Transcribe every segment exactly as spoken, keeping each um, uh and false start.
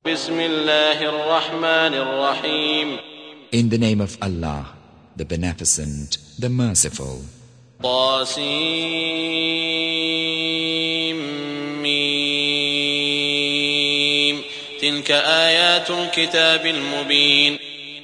بسم الله الرحمن الرحيم. In the name of Allah, the Beneficent, the Merciful. طاسيم تلك آيات الكتاب المبين.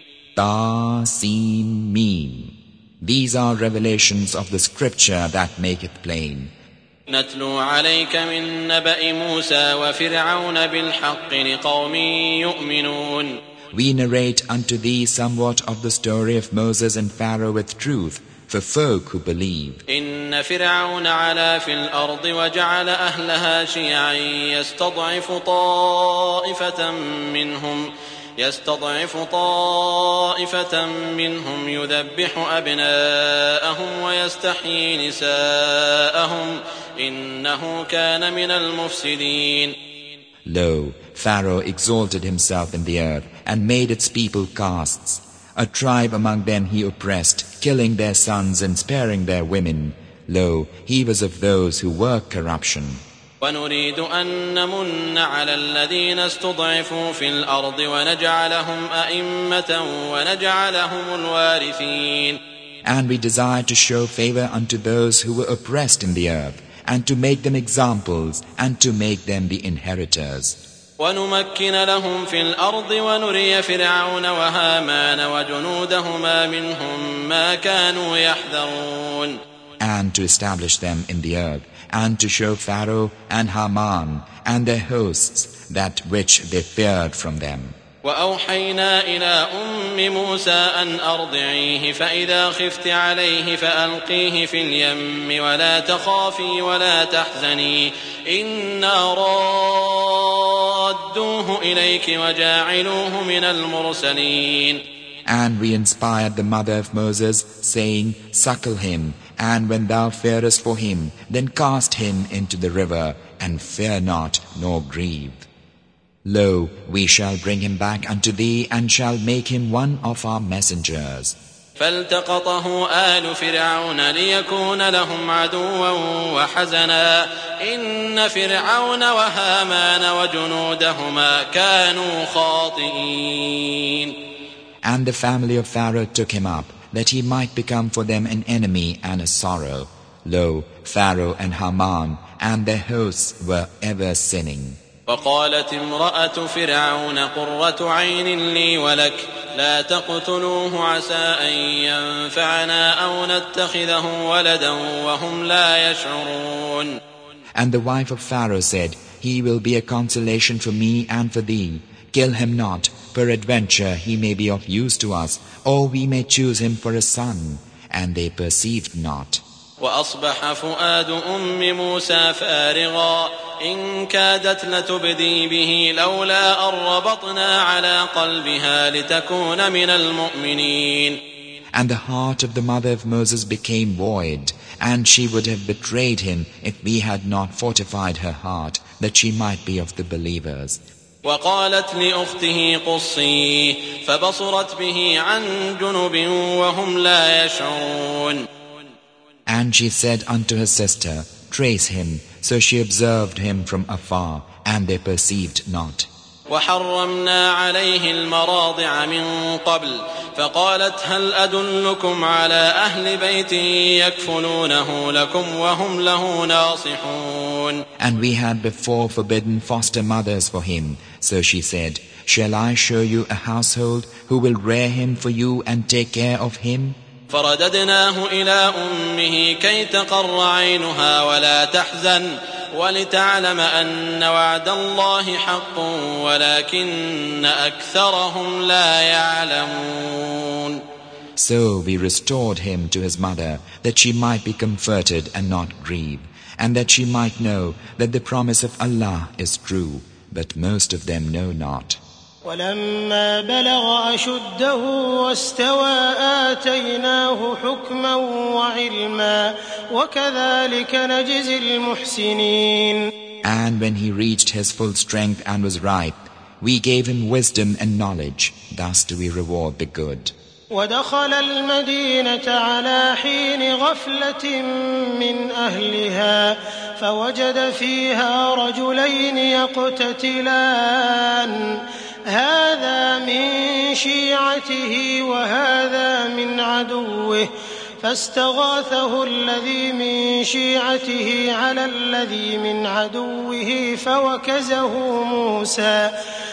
Ta-Sin Mim. These are revelations of the scripture that make it plain. نتلو عليك من نبأ موسى وفرعون بالحق لقوم يؤمنون. We narrate unto thee somewhat of the story of Moses and Pharaoh with truth, for folk who believe. إن فرعون علا في الأرض وجعل أهلها شيعا يستضعف طائفة منهم يستضعف طائفة منهم يذبح أبناءهم ويستحيي نساءهم إنه كان من المفسدين. Lo, Pharaoh exalted himself in the earth and made its people castes. A tribe among them he oppressed, killing their sons and sparing their women. Lo, he was of those who work corruption. ونريد أن نمن على الذين استضعفوا في الأرض ونجعلهم أئمة ونجعلهم الوارثين. And we desire to show favor unto those who were oppressed in the earth, and to make them examples, and to make them the inheritors. ونمكن لهم في الأرض ونري فرعون وهامان وجنودهما منهم ما كانوا يحذرون. And to establish them in the earth, and to show Pharaoh and Haman and their hosts that which they feared from them. وأوحينا إلى أم موسى أن أرضعيه فإذا خفت عليه فألقيه في اليم ولا تخافي ولا تحزني إنا رادوه إليك وجاعلوه من المرسلين. And we inspired the mother of Moses, saying, Suckle him, and when thou fearest for him, then cast him into the river, and fear not, nor grieve. Lo, we shall bring him back unto thee, and shall make him one of our messengers. فالتقطه آل فرعون ليكون لهم عدوا وحزنا إن فرعون وهامان وجنودهما كانوا خاطئين. And the family of Pharaoh took him up, that he might become for them an enemy and a sorrow. Lo, Pharaoh and Haman and their hosts were ever sinning. وقالت امرأة فرعون قرة عين لي ولك لا تقتلوه عسى أن ينفعنا أو نتخذه ولدا وهم لا يشعرون. And the wife of Pharaoh said, He will be a consolation for me and for thee. Kill him not, peradventure he may be of use to us, or we may choose him for a son. And they perceived not. وأصبح فؤاد أم موسى فارغا إن كادت لتبدي به لولا أن ربطنا على قلبها لتكون من المؤمنين. And the heart of the mother of Moses became void, and she would have betrayed him if we had not fortified her heart, that she might be of the believers. وقالت لأخته قصي فبصرت به عن جنب وهم لا يشعرون. And she said unto her sister, Trace him. So she observed him from afar, and they perceived not. وحرمنا عليه المراضع من قبل فقالت هل أدلكم على أهل بيت يكفلونه لكم وهم له ناصحون. And we had before forbidden foster mothers for him. So she said, Shall I show you a household who will rear him for you and take care of him? فرددناه إلى أمه كي تقر عينها ولا تحزن ولتعلم أن وعد الله حق ولكن أكثرهم لا يعلمون. So we restored him to his mother, that she might be comforted and not grieve, and that she might know that the promise of Allah is true, but most of them know not. ولما بلغ أشده واستوى آتيناه حكما وعلما وكذلك نجزي المحسنين. And when he reached his full strength and was ripe, we gave him wisdom and knowledge. Thus do we reward the good. ودخل المدينة على حين غفلة من أهلها فوجد فيها رجلين يقتتلان هذا من شيعته وهذا من عدوه فاستغاثه الذي من شيعته على الذي من عدوه فوكزه موسى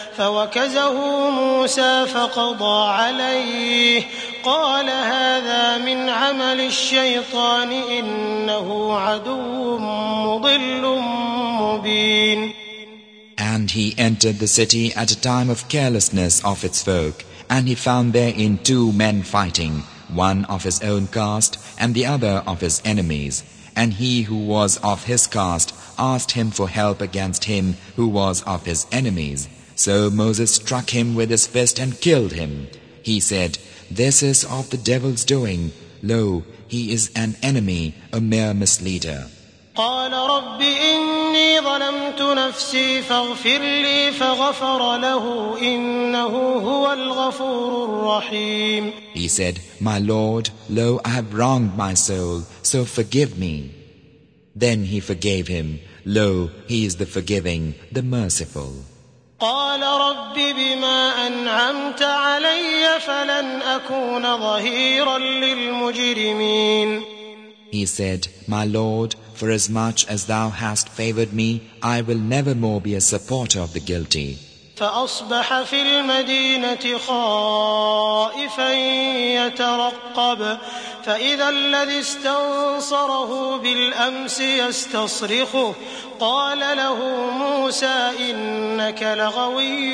فوكزه موسى فقضى عليه قال هذا من عمل الشيطان إنه عدو مضل مبين. And he entered the city at a time of carelessness of its folk, and he found therein two men fighting, one of his own caste and the other of his enemies. And he who was of his caste asked him for help against him who was of his enemies. So Moses struck him with his fist and killed him. He said, "This is of the devil's doing. Lo, he is an enemy, a mere misleader." قال رب إني ظلمت نفسي فاغفر لي فغفر له إنه هو الغفور الرحيم. He said, "My Lord, lo, I have wronged my soul, so forgive me." Then he forgave him. Lo, he is the forgiving, the merciful. قال رب بما أنعمت علي فلن أكون ظهيرا للمجرمين. He said, "My Lord, for as much as thou hast favored me, I will never more be a supporter of the guilty." فأصبح في المدينة خائفا يترقب فإذا الذي استنصره بالأمس يستصرخه قال له موسى إنك لغوي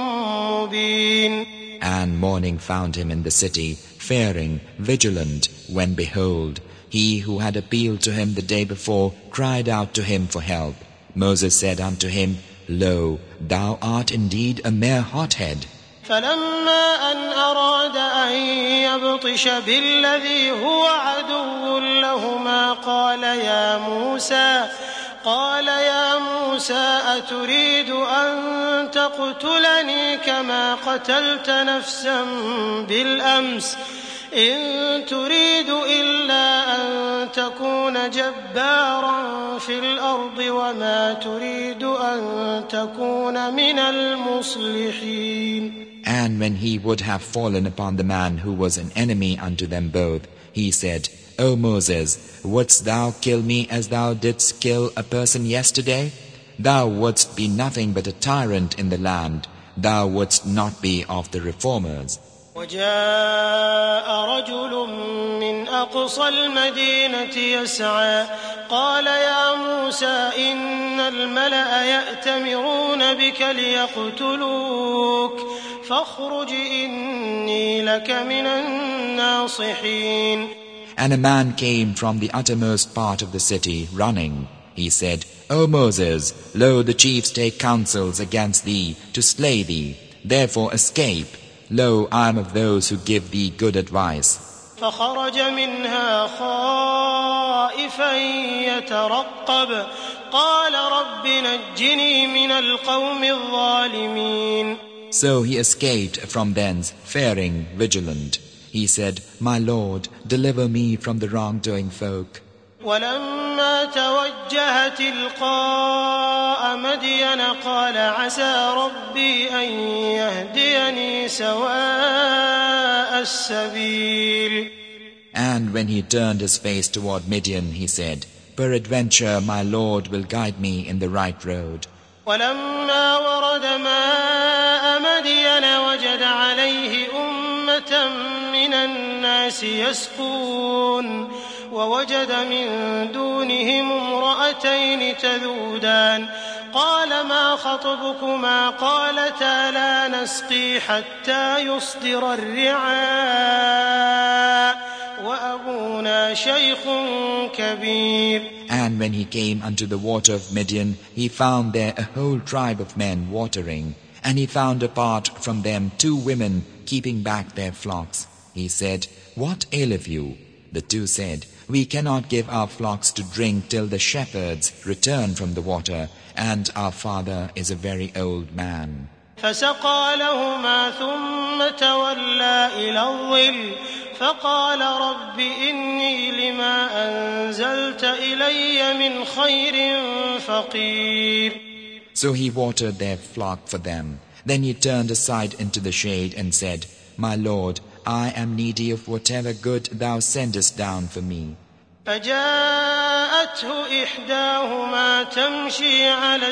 مبين. And morning found him in the city, fearing, vigilant, when behold, he who had appealed to him the day before cried out to him for help. Moses said unto him, "Lo, thou art indeed a mere hothead." فلما أن أراد أن يبطش بالذي هو عدو لهما قال يا موسى قال يا موسى أتريد أن تقتلني كما قتلت نفسا بالأمس إن تريد إلا أن تكون جبارا في الأرض وما تريد أن تكون من المصلحين. And when he would have fallen upon the man who was an enemy unto them both, he said, "O Moses, wouldst thou kill me as thou didst kill a person yesterday? Thou wouldst be nothing but a tyrant in the land. Thou wouldst not be of the reformers." وجاء رجل من أقصى المدينة يسعى قال يا موسى إن الملأ يأتمرون بك ليقتلوك فاخرج إني لك من الناصحين. And a man came from the uttermost part of the city, running. He said, "O Moses, lo, the chiefs take counsels against thee to slay thee. Therefore escape. Lo, I am of those who give thee good advice." فخرج منها خائفا يترقب قال رب نجني من القوم الظالمين. So he escaped from thence, fearing, vigilant. He said, "My Lord, deliver me from the wrongdoing folk." ولما توجه تلقاء مدين قال عسى ربي أن يهديني سواء السبيل. And when he turned his face toward Midian, he said, "Peradventure my Lord will guide me in the right road." ولما ورد ماء مدين وجد عليه أمة من الناس يسقون ووجد من دونهم امرأتين تذودان قال ما خطبكما قالتا لا نسقي حتى يصدر الرعاء وأبونا شيخ كبير. And when he came unto the water of Midian, he found there a whole tribe of men watering, and he found apart from them two women keeping back their flocks. He said, "What aileth you?" The two said, "We cannot give our flocks to drink till the shepherds return from the water, and our father is a very old man." فسقى لهما ثم تولى إلى الظل فقال رب إني لما أنزلت إلي من خير فقير. So he watered their flock for them. Then he turned aside into the shade and said, My Lord, I am needy of whatever good thou sendest down for me. فجاءته إحداهما تمشي على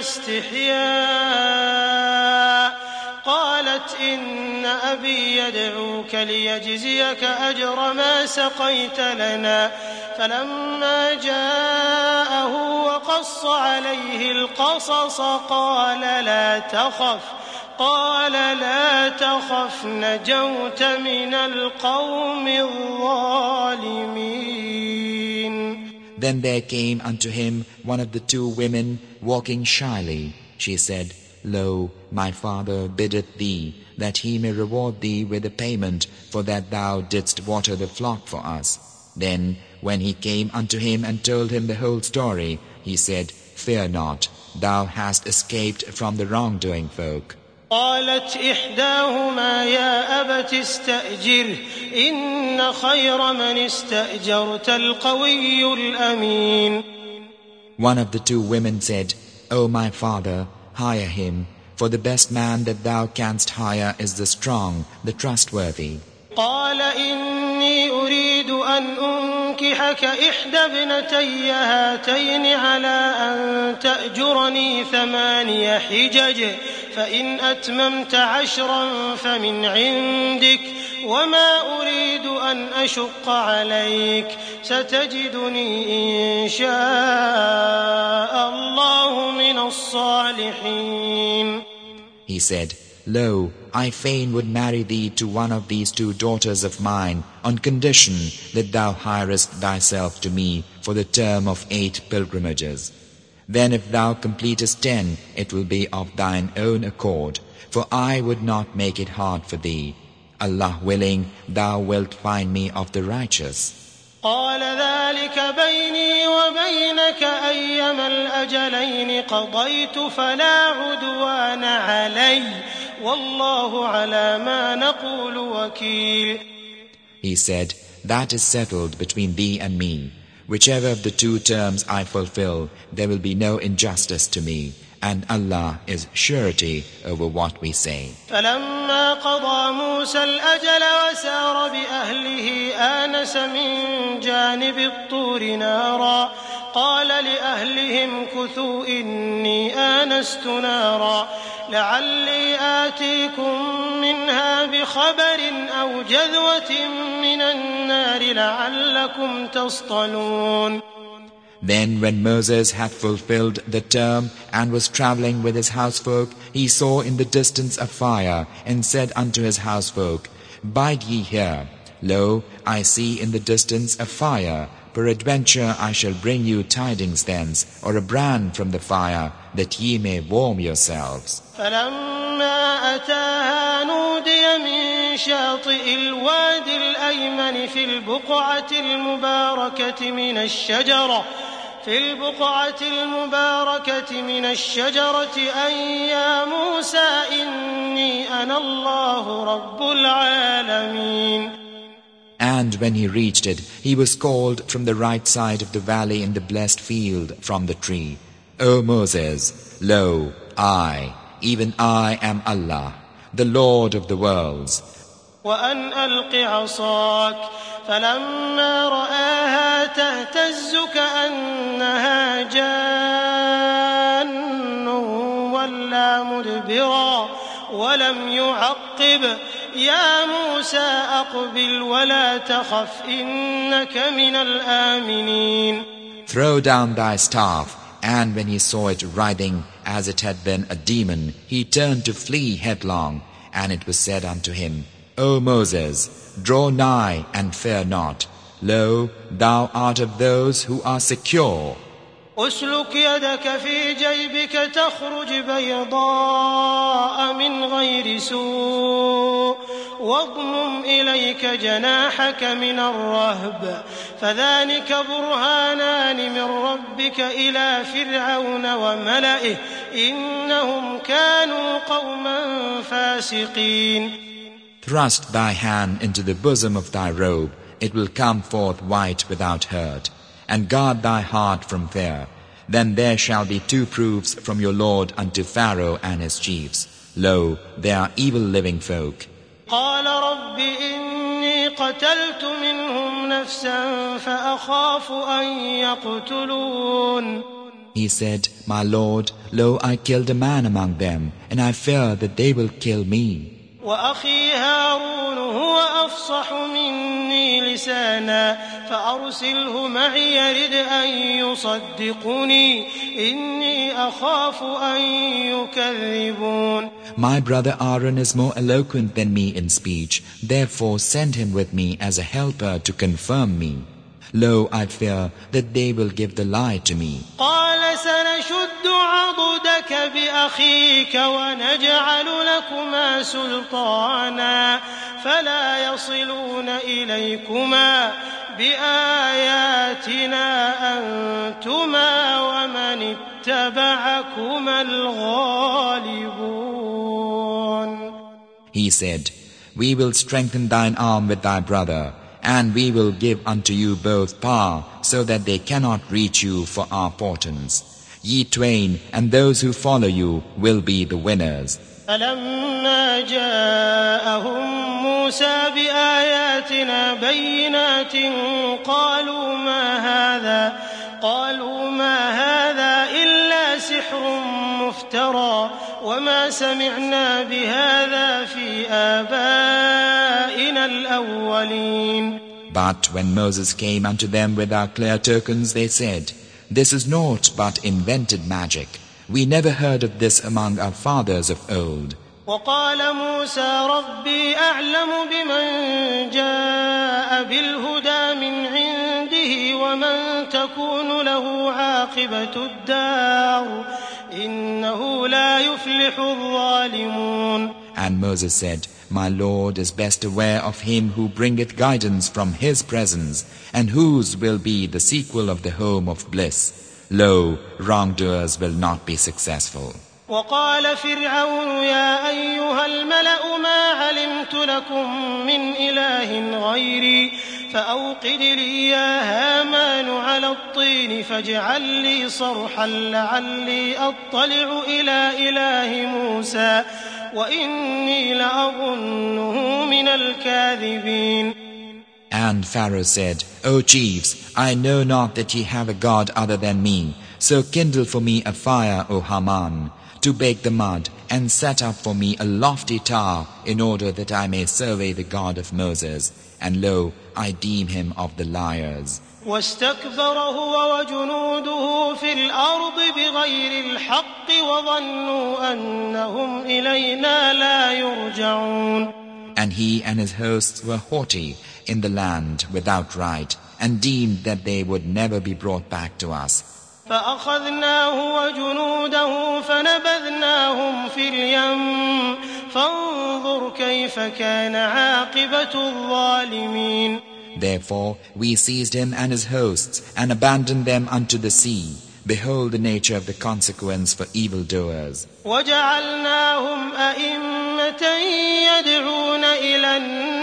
استحياء قالت إن أبي يدعوك ليجزيك أجر ما سقيت لنا. فلما جاءه وقص عليه القصص قال لا تخف قال لا تخف نجوت من القوم الظالمين. Then there came unto him one of the two women walking shyly. She said, Lo, my father biddeth thee, that he may reward thee with a payment for that thou didst water the flock for us. Then, when he came unto him and told him the whole story, he said, Fear not, thou hast escaped from the wrongdoing folk. قالت إحداهما يا أبت استأجره إن خير من استأجرت القوي الأمين. One of the two women said, O my father, hire him, for the best man that thou canst hire is the strong, the trustworthy. قال إني أريد أن أنكحك إحدى ابنتي هاتين على أن تأجرني ثماني حجج فإن أتممت عشرا فمن عندك وما أريد أن أشق عليك ستجدني إن شاء الله من الصالحين. He said, Lo, I fain would marry thee to one of these two daughters of mine, on condition that thou hirest thyself to me for the term of eight pilgrimages. Then if thou completest ten, it will be of thine own accord, for I would not make it hard for thee. Allah willing, thou wilt find me of the righteous. قال ذلك بيني وبينك أيما الأجلين قضيت فلا عدوان علي والله على ما نقول وكيل. He said, That is settled between thee and me. Whichever of the two terms I fulfill, there will be no injustice to me, and Allah is surety over what we say. فلما قضى موسى الأجل وسار بأهله آنس من جانب الطور نارا قال لأهلهم كثوا إني آنست نارا لعلي آتيكم منها بخبر أو جذوة من النار لعلكم تصطلون. Then when Moses had fulfilled the term and was traveling with his housefolk, he saw in the distance a fire, and said unto his housefolk, Bide ye here. Lo, I see in the distance a fire. Peradventure I shall bring you tidings thence, or a brand from the fire, that ye may warm yourselves. فلما أتاها نودي من شاطئ الوادي الأيمن في البقعة المباركة من الشجرة في البقعة المباركة من الشجرة أن يا موسى إني أنا الله رب العالمين. And when he reached it, he was called from the right side of the valley in the blessed field from the tree. O Moses, lo, I, even I am Allah, the Lord of the worlds. وأن ألق عصاك فلما رآها تهتز كأنها جان ولا مدبرا ولم يعقب يا موسى أقبل ولا تخف إنك من الآمنين. Throw down thy staff. And when he saw it writhing as it had been a demon, he turned to flee headlong. And it was said unto him, O Moses, draw nigh and fear not. Lo, thou art of those who are secure. أسلك يدك في جيبك تخرج بيضاء من غير سوء واضمم إليك جناحك من الرهب فذلك برهانان من ربك إلى فرعون وملئه إنهم كانوا قوما فاسقين. Thrust thy hand into the bosom of thy robe, it will come forth white without hurt. And guard thy heart from fear. Then there shall be two proofs from your Lord unto Pharaoh and his chiefs. Lo, they are evil living folk. قال رب إني قتلت منهم نفسا فأخاف أن يقتلون. He said, My Lord, lo, I killed a man among them, and I fear that they will kill me. وأخي هارون هو أفصح مني لسانا فأرسله معي يرد أن يصدقني إني أخاف أن يكذبون. My brother Aaron is more eloquent than me in speech, therefore send him with me as a helper to confirm me. Lo, I fear that they will give the lie to me. قال سنشد عضدك بأخيك ونجعل لكما سلطانا فلا يصلون إليكما بآياتنا أنتما ومن اتبعكما الغالبون. He said, We will strengthen thine arm with thy brother, and we will give unto you both power, so that they cannot reach you for our portents. Ye twain and those who follow you will be the winners. فلما جاءهم موسى بآياتنا بينات قالوا ما هذا قالوا ما هذا إلا سحر مفترى وما سمعنا بهذا في آبائنا الأولين. But when Moses came unto them with our clear tokens, they said, This is naught but invented magic. We never heard of this among our fathers of old. وقال موسى ربي أعلم بمن جاء بالهدى من عنده ومن تكون له عاقبة الدار إنه لا يفلح الظالمون. And Moses said, My Lord is best aware of him who bringeth guidance from his presence, and whose will be the sequel of the home of bliss. Lo, wrongdoers will not be successful. وقال فرعون يا أيها الملأ ما علمت لكم من إله غيري فأوقد لي يا هامان على الطين فاجعل لي صرحا لعلي أطلع إلى إله موسى وإني لأظنه من الكاذبين. And Pharaoh said, O chiefs, I know not that ye have a god other than me, so kindle for me a fire, O Haman, to bake the mud, and set up for me a lofty tower, in order that I may survey the God of Moses. And lo, I deem him of the liars. واستكبر هو وجنوده في الأرض بغير الحق وظنوا أنهم إلينا لا يرجعون. And he and his hosts were haughty in the land without right, and deemed that they would never be brought back to us. فأخذناه وجنوده فنبذناهم في اليم فانظر كيف كان عاقبة الظالمين. Therefore we seized him and his hosts and abandoned them unto the sea. Behold the nature of the consequence for evildoers. وجعلناهم أئمة يدعون إلى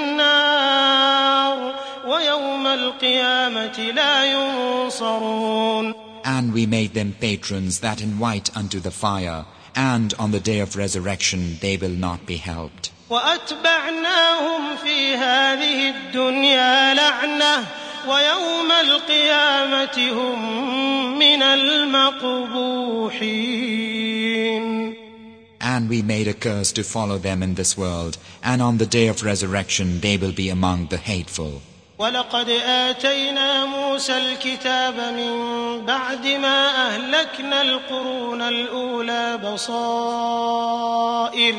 النار ويوم القيامة لا ينصرون. And we made them patrons that invite unto the fire, and on the day of resurrection they will not be helped. وأتبعناهم في هذه الدنيا لعنة ويوم القيامة هم من المقبوحين. And we made a curse to follow them in this world, and on the day of resurrection they will be among the hateful. ولقد آتينا موسى الكتاب من بعد ما أهلكنا القرون الأولى بصائر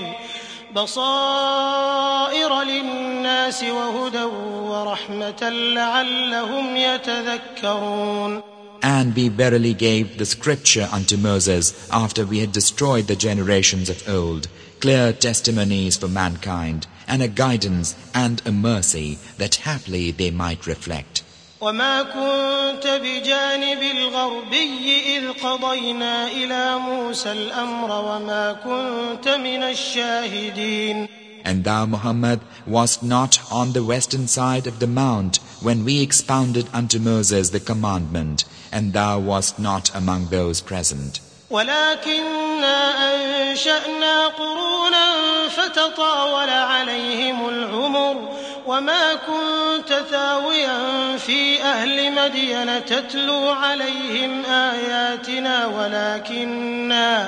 بصائر للناس وهدى ورحمة لعلهم يتذكرون. And we verily gave the scripture unto Moses after we had destroyed the generations of old, clear testimonies for mankind, and a guidance and a mercy that haply they might reflect. وما كنت بجانب الغربي إذ قضينا إلى موسى الأمر وما كنت من الشاهدين. And thou, Muhammad, wast not on the western side of the mount when we expounded unto Moses the commandment, and thou wast not among those present. ولكننا أنشأنا قرونا فتطاول عليهم العمر وما كنت ثاويا في أهل مدين تتلو عليهم آياتنا ولكننا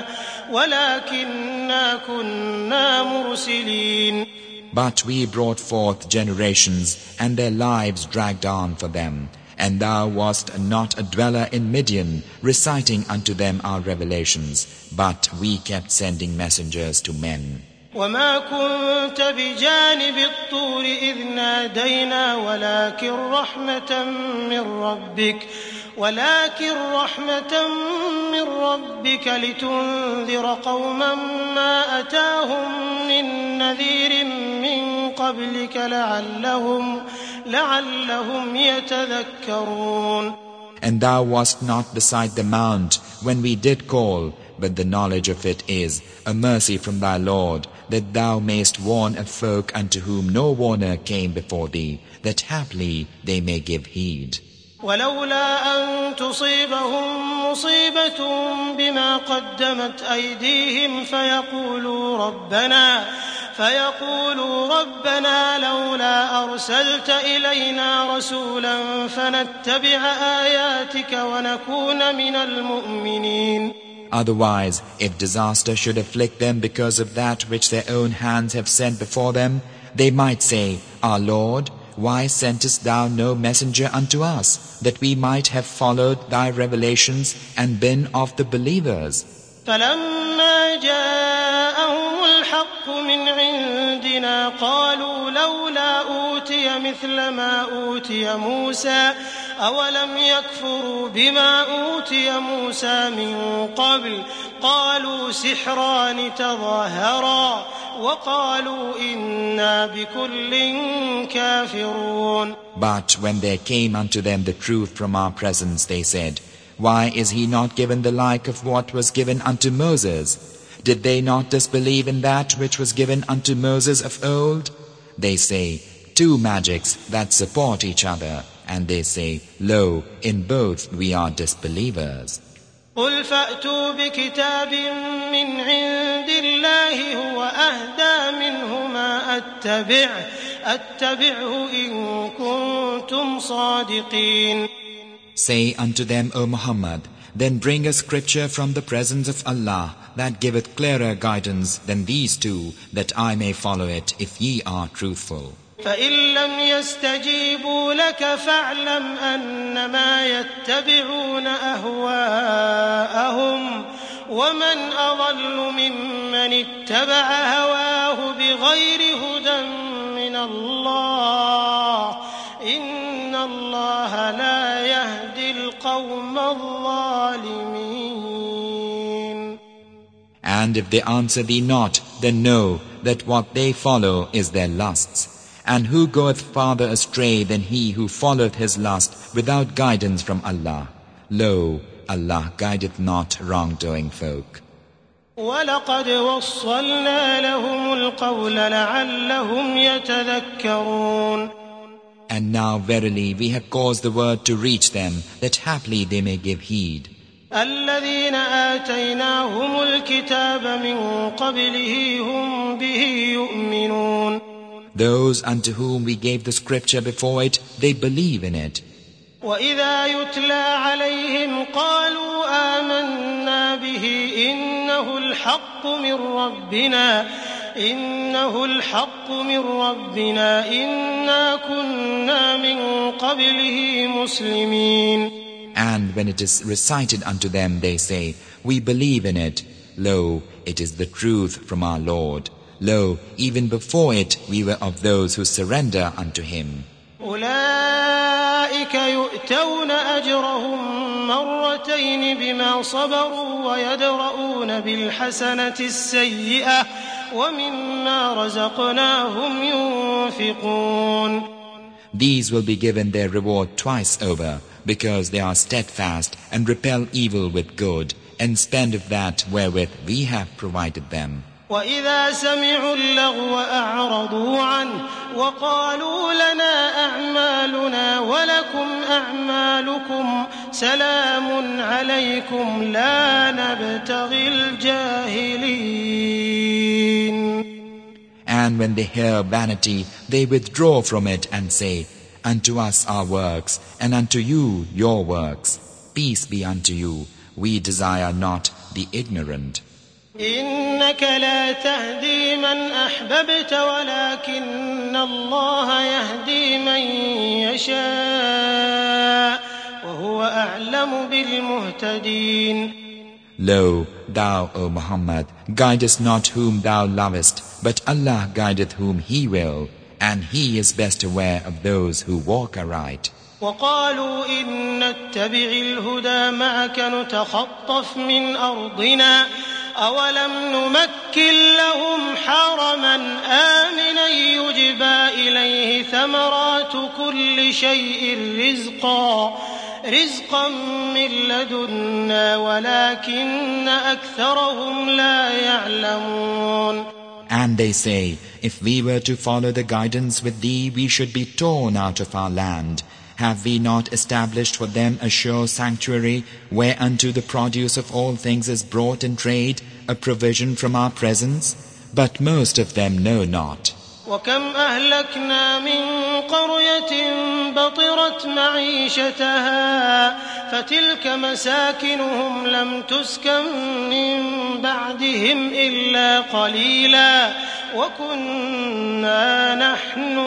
ولكننا كنا مرسلين. But we brought forth generations, and their lives dragged on for them. And thou wast not a dweller in Midian, reciting unto them our revelations, but we kept sending messengers to men. وما كنت بجانب الطور إذ نادينا ولكن رحمة من ربك ولكن رحمة من ربك لتنذر قوما ما أتاهم من نذير من قبلك لعلهم لعلهم يتذكرون. And thou wast not beside the mount when we did call, but the knowledge of it is a mercy from thy Lord, that thou mayst warn a folk unto whom no warner came before thee, that haply they may give heed. ولولا أن تصيبهم مصيبة بما قدمت أيديهم فيقولوا ربنا فيقولوا ربنا لولا أرسلت إلينا رسولا فنتبع آياتك ونكون من المؤمنين. Otherwise, if disaster should afflict them because of that which their own hands have sent before them, they might say, Our Lord, why sentest thou no messenger unto us, that we might have followed thy revelations and been of the believers? فلما جاءهم الحق من عندنا قالوا لولا أوتي مثل ما أوتي موسى أولم يكفروا بما أوتي موسى من قبل قالوا سحران تظاهرا وقالوا إنا بكل كافرون. But when there came unto them the truth from our presence, they said, Why is he not given the like of what was given unto Moses? Did they not disbelieve in that which was given unto Moses of old? They say, Two magics that support each other. And they say, Lo, in both we are disbelievers. قل فأتوا بكتاب من عند الله هو أهدى منه ما أتبع أتبعه إن كنتم صادقين. Say unto them, O Muhammad, then bring a scripture from the presence of Allah that giveth clearer guidance than these two, that I may follow it if ye are truthful. فإن لم يستجيبوا لك فاعلم أنما يتبعون أهواءهم ومن أضل ممن اتبع هواه بغير هدى من الله إن الله لا يهدي القوم الظالمين. And if they answer thee not, then know that what they follow is their lusts. And who goeth farther astray than he who followeth his lust without guidance from Allah? Lo, Allah guideth not wrongdoing folk. وَلَقَدْ وَصَّلْنَا لَهُمُ الْقَوْلَ لَعَلَّهُمْ يَتَذَكَّرُونَ. And now verily we have caused the word to reach them, that haply they may give heed. الَّذِينَ آتَيْنَاهُمُ الْكِتَابَ مِنْ قَبْلِهِ هُمْ بِهِ يُؤْمِنُونَ. Those unto whom we gave the scripture before it, they believe in it. وَإِذَا يُتْلَى عَلَيْهِمْ قَالُوا آمَنَّا بِهِ إِنَّهُ الْحَقُّ مِنْ رَبِّنَا إِنَّهُ الْحَقُّ مِنْ رَبِّنَا إِنَّا كُنَّا مِنْ قَبْلِهِ مُسْلِمِينَ. And when it is recited unto them, they say, We believe in it. Lo, it is the truth from our Lord. Lo, even before it we were of those who surrender unto him. أولئك يؤتون أجرهم مرتين بما صبروا ويدرؤون بالحسنة السيئة ومما رزقناهم ينفقون. These will be given their reward twice over, because they are steadfast and repel evil with good, and spend of that wherewith we have provided them. وَإِذَا سَمِعُوا اللَّغْوَ أَعْرَضُوا فأعرضوا عنه وقالوا لنا أعمالنا ولكم أعمالكم سلام عليكم لا نبتغي الجاهلين. And when they hear vanity, they withdraw from it and say, Unto us our works, and unto you your works. Peace be unto you. We desire not the ignorant. إنك لا تهدي من أحببت ولكن الله يهدي من يشاء وهو أعلم بالمهتدين. Lo, thou, O Muhammad, guidest not whom thou lovest, but Allah guideth whom He will, and He is best aware of those who walk aright. وقالوا إن نتبع الهدى معك نتخطف من أرضنا أولم نمكن لهم حرما آمنا يجبى إليه ثمرات كل شيء رزقا رزقا من لدنا ولكن أكثرهم لا يعلمون. And they say, if we were to follow the guidance with thee, we should be torn out of our land. Have we not established for them a sure sanctuary, whereunto the produce of all things is brought in trade, a provision from our presence? But most of them know not. وكم أهلكنا من قرية بطرت معيشتها فتلك مساكنهم لم تسكن من بعدهم إلا قليلا وكنا نحن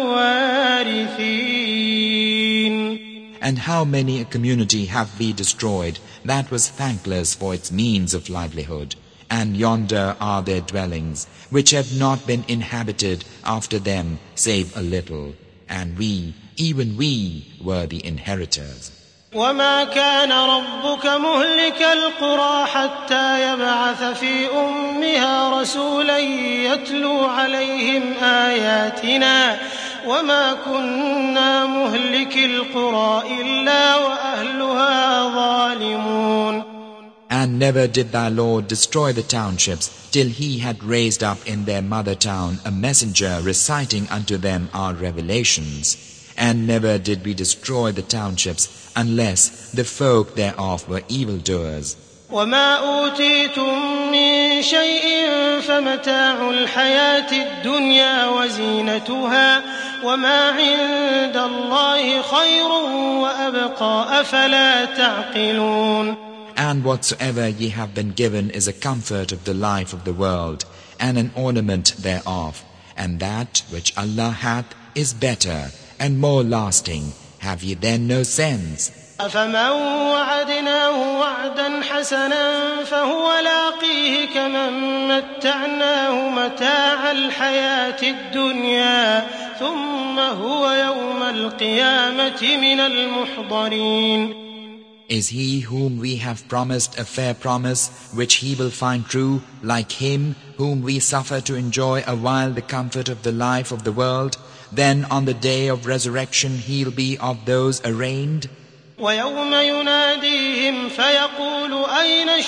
الوارثين. And how many a community have we destroyed that was thankless for its means of livelihood? And yonder are their dwellings, which have not been inhabited after them, save a little. And we, even we, were the inheritors. وما كان ربك مهلك القرى حتى يبعث في أمها رسولا يتلو عليهم آياتنا وما كنا مهلك القرى إلا وأهلها ظالمون. And never did thy Lord destroy the townships till he had raised up in their mother town a messenger reciting unto them our revelations. And never did we destroy the townships unless the folk thereof were evildoers. وما أوتيتم من شيء فمتاع الحياة الدنيا وزينتها وما عند الله خير وأبقى أفلا تعقلون. And whatsoever ye have been given is a comfort of the life of the world, and an ornament thereof, and that which Allah hath is better and more lasting. Have ye then no sense? أفمن وعدناه وعدا حسنا فهو لاقيه كمن متعناه متاع الحياة الدنيا ثم هو يوم القيامة من المحضرين. Is he whom we have promised a fair promise, which he will find true, like him whom we suffer to enjoy a while the comfort of the life of the world? Then on the day of resurrection he'll be of those arraigned. ويوم يناديهم فيقول أين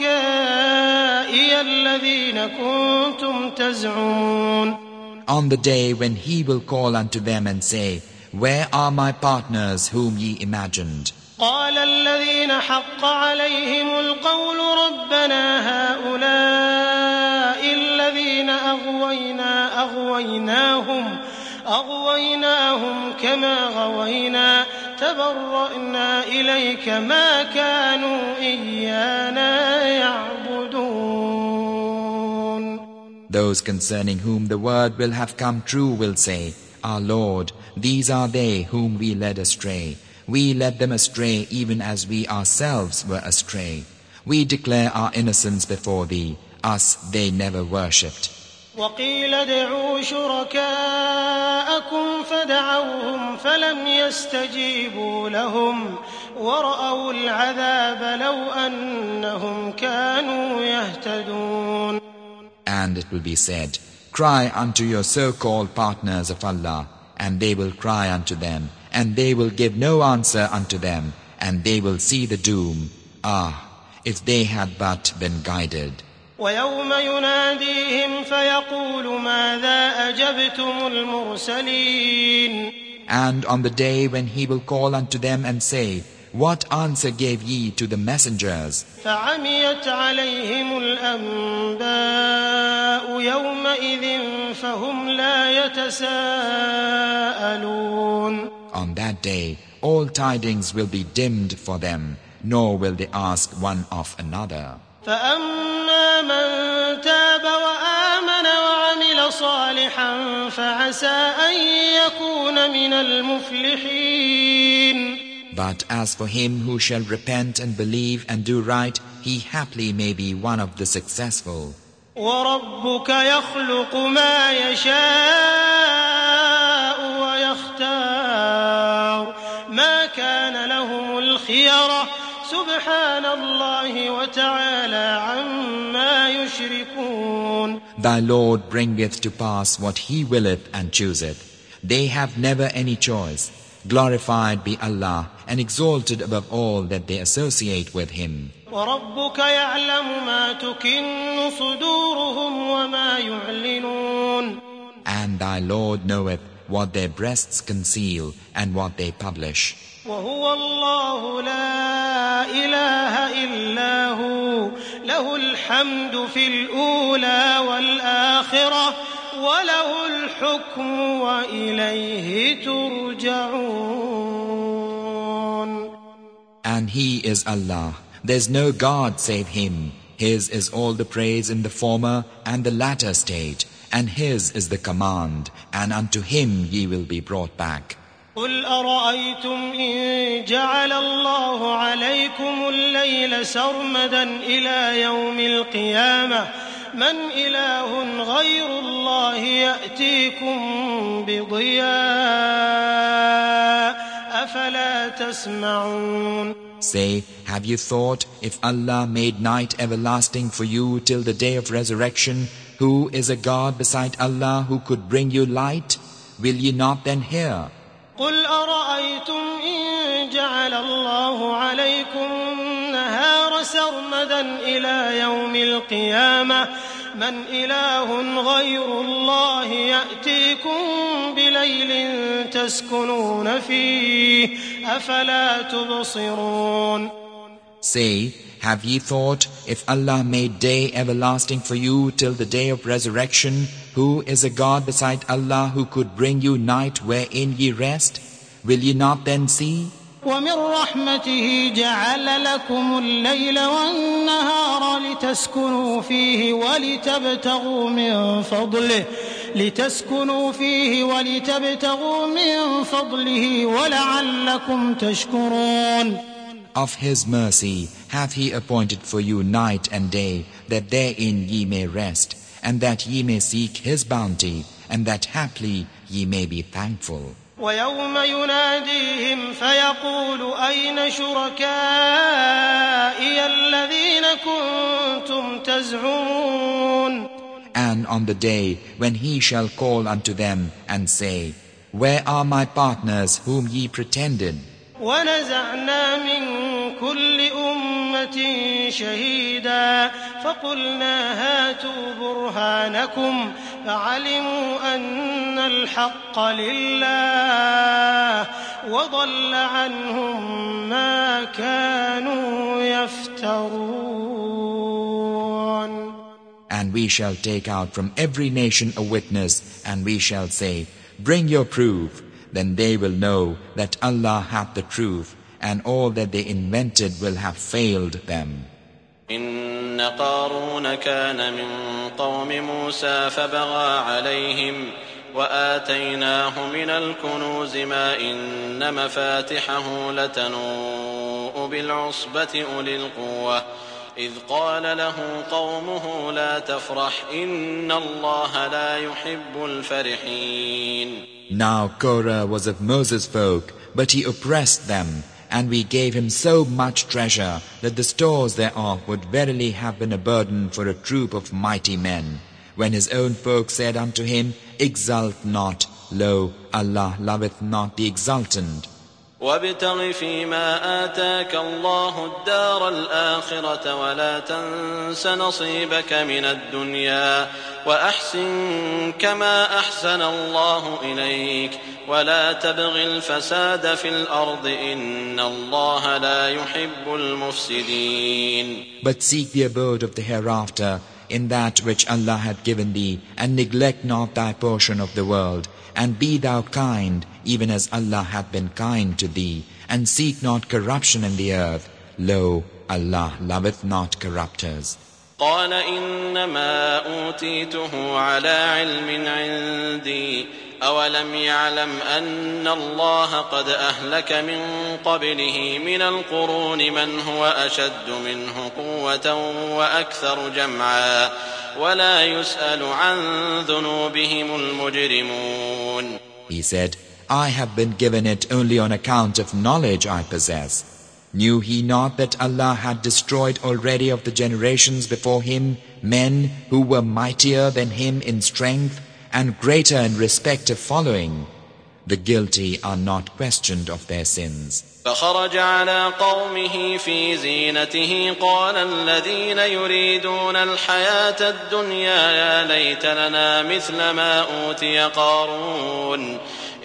شركائي الذين كنتم تزعمون. On the day when he will call unto them and say, Where are my partners whom ye imagined? قال الذين حق عليهم القول ربنا هؤلاء الذين أغوينا أغويناهم أغويناهم كما غوينا تبرأنا إليك ما كانوا إيانا يعبدون. Those concerning whom the word will have come true will say, Our Lord, these are they whom we led astray. We led them astray even as we ourselves were astray. We declare our innocence before thee. Us they never worshipped. وقيل ادعوا شركاءكم فدعوهم فلم يستجيبوا لهم ورأوا العذاب لو أنهم كانوا يهتدون. And it will be said, Cry unto your so-called partners of Allah, and they will cry unto them, and they will give no answer unto them, and they will see the doom. Ah, if they had but been guided. ويوم يناديهم فيقول ماذا أجبتم المرسلين. And on the day when he will call unto them and say, What answer gave ye to the messengers? فعميت عليهم الأنباء يومئذ فهم لا يتساءلون. On that day, all tidings will be dimmed for them, nor will they ask one of another. فأما من تاب وآمن وعمل صالحا فعسى أن يكون من المفلحين. But as for him who shall repent and believe and do right, he haply may be one of the successful. وَرَبُّكَ يَخْلُقُ مَا يَشَاءُ وَيَخْتَارُ مَا كَانَ لَهُمُ الْخِيَرَةُ سُبْحَانَ اللَّهِ وَتَعَالَى عَمَّا يُشْرِكُونَ. Thy Lord bringeth to pass what He willeth and chooseth. They have never any choice. Glorified be Allah and exalted above all that they associate with Him. وَرَبُّكَ يَعْلَمُ مَا تُكِنُّ صُدُورُهُمْ وَمَا يُعْلِنُونَ. And thy Lord knoweth what their breasts conceal and what they publish. وَهُوَ اللَّهُ لَا إِلَهَ إِلَّا هُوَ لَهُ الْحَمْدُ فِي الْأُولَى وَالْآخِرَةِ وَلَهُ الْحُكْمُ وَإِلَيْهِ تُرْجَعُونَ. And He is Allah. There is no God save Him. His is all the praise in the former and the latter state, and His is the command, and unto Him ye will be brought back. قُلْ أَرَأَيْتُمْ إِن جَعَلَ اللَّهُ عَلَيْكُمُ اللَّيْلَ سَرْمَدًا إِلَى يَوْمِ الْقِيَامَةِ مَنْ إِلَٰهٌ غَيْرُ اللَّهِ يَأْتِيكُمْ بِضِيَاءٍ أَفَلَا تَسْمَعُونَ. Say, have you thought, if Allah made night everlasting for you till the day of resurrection, who is a God beside Allah who could bring you light? Will ye not then hear? قُلْ أَرَأَيْتُمْ إِن جَعَلَ اللَّهُ عَلَيْكُمُ النَّهَارَ سَرْمَدًا إِلَى يَوْمِ الْقِيَامَةِ مَنْ إِلَٰهٌ غَيْرُ اللَّهِ يَأْتِيكُم بِلَيْلٍ تَسْكُنُونَ فِيهِ أَفَلَا تُبْصِرُونَ. Say, have ye thought, if Allah made day everlasting for you till the day of resurrection, who is a God beside Allah who could bring you night wherein ye rest? Will ye not then see? وَمِن رَّحْمَتِهِ جَعَلَ لَكُمُ اللَّيْلَ وَالنَّهَارَ لِتَسْكُنُوا فِيهِ وَلِتَبْتَغُوا مِن فَضْلِهِ لِتَسْكُنُوا فِيهِ وَلِتَبْتَغُوا مِن فَضْلِهِ وَلَعَلَّكُمْ تَشْكُرُونَ. Of His mercy hath He appointed for you night and day, that therein ye may rest, and that ye may seek His bounty, and that haply ye may be thankful. وَيَوْمَ يُنَادِيهِمْ فَيَقُولُ أَيْنَ شُرَكَائِيَ الَّذِينَ كُنتُمْ تَزْعُمُونَ. And on the day when He shall call unto them and say, Where are my partners whom ye pretended? وَنَزَعْنَا مِن كُلِّ أُمَّةٍ شَهِيدًا فَقُلْنَا هَاتُوا بُرْهَانَكُمْ فَعَلِمُوا أَنَّ الْحَقَّ لِلَّهِ وَضَلَّ عَنْهُم مَّا كَانُوا يَفْتَرُونَ. And we shall take out from every nation a witness, and we shall say, Bring your proof. Then they will know that Allah hath the truth, and all that they invented will have failed them. إن قارون كان من قوم موسى فبغى عليهم وآتيناه من الكنوز ما إن مفاتحه لتنوء بالعصبة أولي القوة إذ قال له قومه لا تفرح إن الله لا يحب الفرحين. Now Korah was of Moses' folk, but he oppressed them, and we gave him so much treasure that the stores thereof would verily have been a burden for a troop of mighty men. When his own folk said unto him, Exult not, lo, Allah loveth not the exultant. وابتغ فيما آتاك الله الدار الآخرة ولا تنس نصيبك من الدنيا وأحسن كما أحسن الله إليك ولا تبغ الفساد في الأرض إن الله لا يحب المفسدين. But seek the abode of the hereafter in that which Allah had given thee, and neglect not thy portion of the world, and be thou kind, even as Allah hath been kind to thee, and seek not corruption in the earth. Lo, Allah loveth not corrupters. قال إنما أوتيته على علم عندي أولم يعلم أن الله قد أهلك من قبله من القرون من هو أشد منه قوة وأكثر جمعا ولا يسأل عن ذنوبهم المجرمون. He said, I have been given it only on account of knowledge I possess. Knew he not that Allah had destroyed already of the generations before him men who were mightier than him in strength and greater in respect of following? The guilty are not questioned of their sins. فخرج على قومه في زينته قال الذين يريدون الحياة الدنيا يا ليت لنا مثل ما أوتي قارون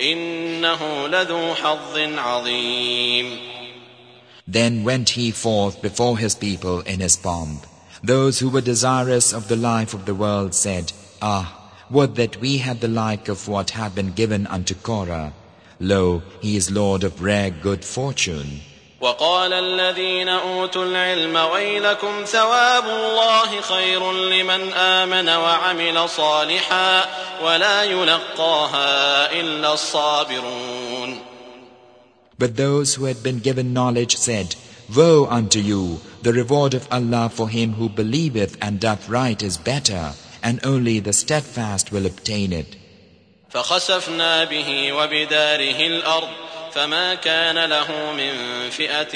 إنه لذو حظ عظيم. Then went he forth before his people in his pomp. Those who were desirous of the life of the world said, Ah, would that we had the like of what had been given unto Korah. Lo, he is Lord of rare good fortune. وقال الذين أوتوا العلم ويلكم ثواب الله خير لمن آمن وعمل صالحا ولا يلقاها إلا الصابرون. But those who had been given knowledge said, Woe unto you! The reward of Allah for him who believeth and doth right is better, and only the steadfast will obtain it. فخسفنا به وبداره الأرض فما كان له من فئة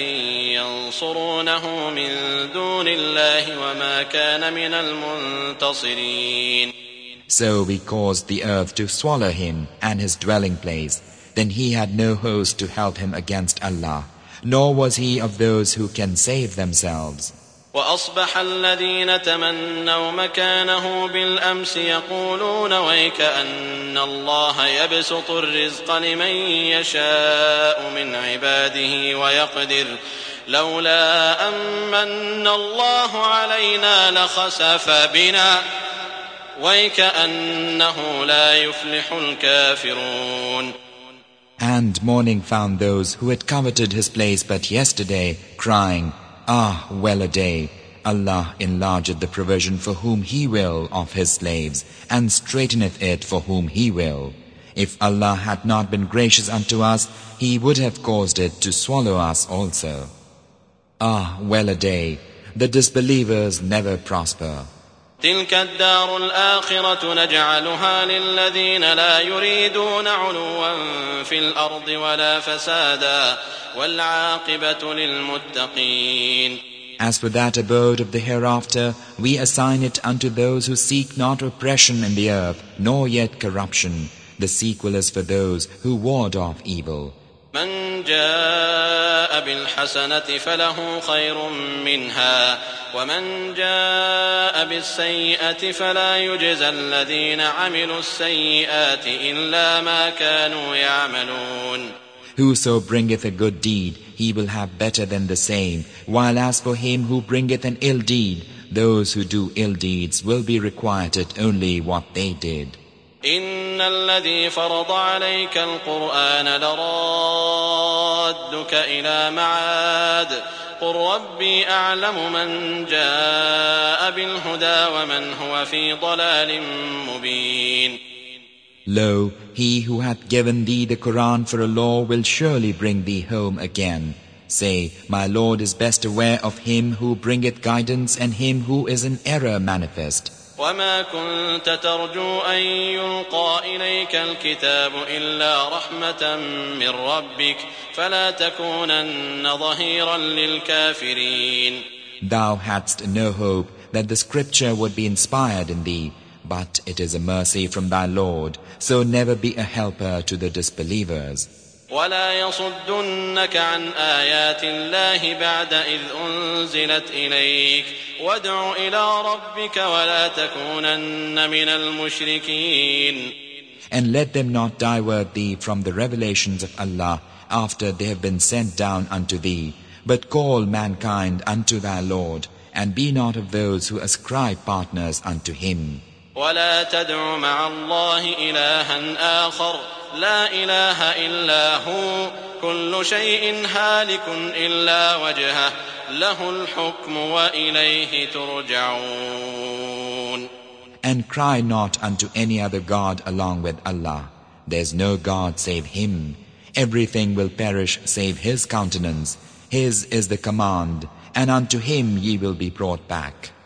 ينصرونه من دون الله وما كان من المنتصرين. So we caused the earth to swallow him and his dwelling place. Then he had no host to help him against Allah, nor was he of those who can save themselves. وأصبح الذين تمنوا مكانه بالأمس يقولون ويك أن الله يبسط الرزق لمن يشاء من عباده ويقدر لولا أمن الله علينا لخسف بنا ويك أنه لا يفلح الكافرون. And morning found those who had coveted his place but yesterday, crying, Ah, well a day! Allah enlargeth the provision for whom He will of His slaves, and straighteneth it for whom He will. If Allah had not been gracious unto us, He would have caused it to swallow us also. Ah, well a day! The disbelievers never prosper. تلك الدار الآخرة نجعلها للذين لا يريدون علوا في الأرض ولا فسادا والعاقبة للمتقين. As for that abode of the hereafter, we assign it unto those who seek not oppression in the earth, nor yet corruption. The sequel is for those who ward off evil. من جاء بالحسنة فله خير منها ومن جاء بالسيئة فلا يجزى الذين عملوا السيئات إلا ما كانوا يعملون. Whoso bringeth a good deed, he will have better than the same, while as for him who bringeth an ill deed, those who do ill deeds will be requited only what they did. إن الذي فرض عليك القرآن لرادك إلى معاد قل ربي أعلم من جاء بالهدى ومن هو في ضلال مبين. Lo, he who hath given thee the Quran for a law will surely bring thee home again. Say, my Lord is best aware of him who bringeth guidance and him who is in error manifest. وما كنت ترجو أن يلقى إليك الكتاب إلا رحمة من ربك فلا تكونن ظهيرا للكافرين. Thou hadst no hope that the scripture would be inspired in thee, but it is a mercy from thy Lord, so never be a helper to the disbelievers. ولا يصدنك عن آيات الله بعد إذ أنزلت إليك وادع إلى ربك ولا تكونن من المشركين. And let them not divert thee from the revelations of Allah after they have been sent down unto thee, but call mankind unto thy Lord, and be not of those who ascribe partners unto him. ولا تدع مع الله إلها آخر لا إله إلا هو كل شيء هالك إلا وجهه له الحكم وإليه ترجعون. And cry not unto any other God along with Allah. There is no God save Him. Everything will perish save His countenance. His is the command, and unto Him ye will be brought back.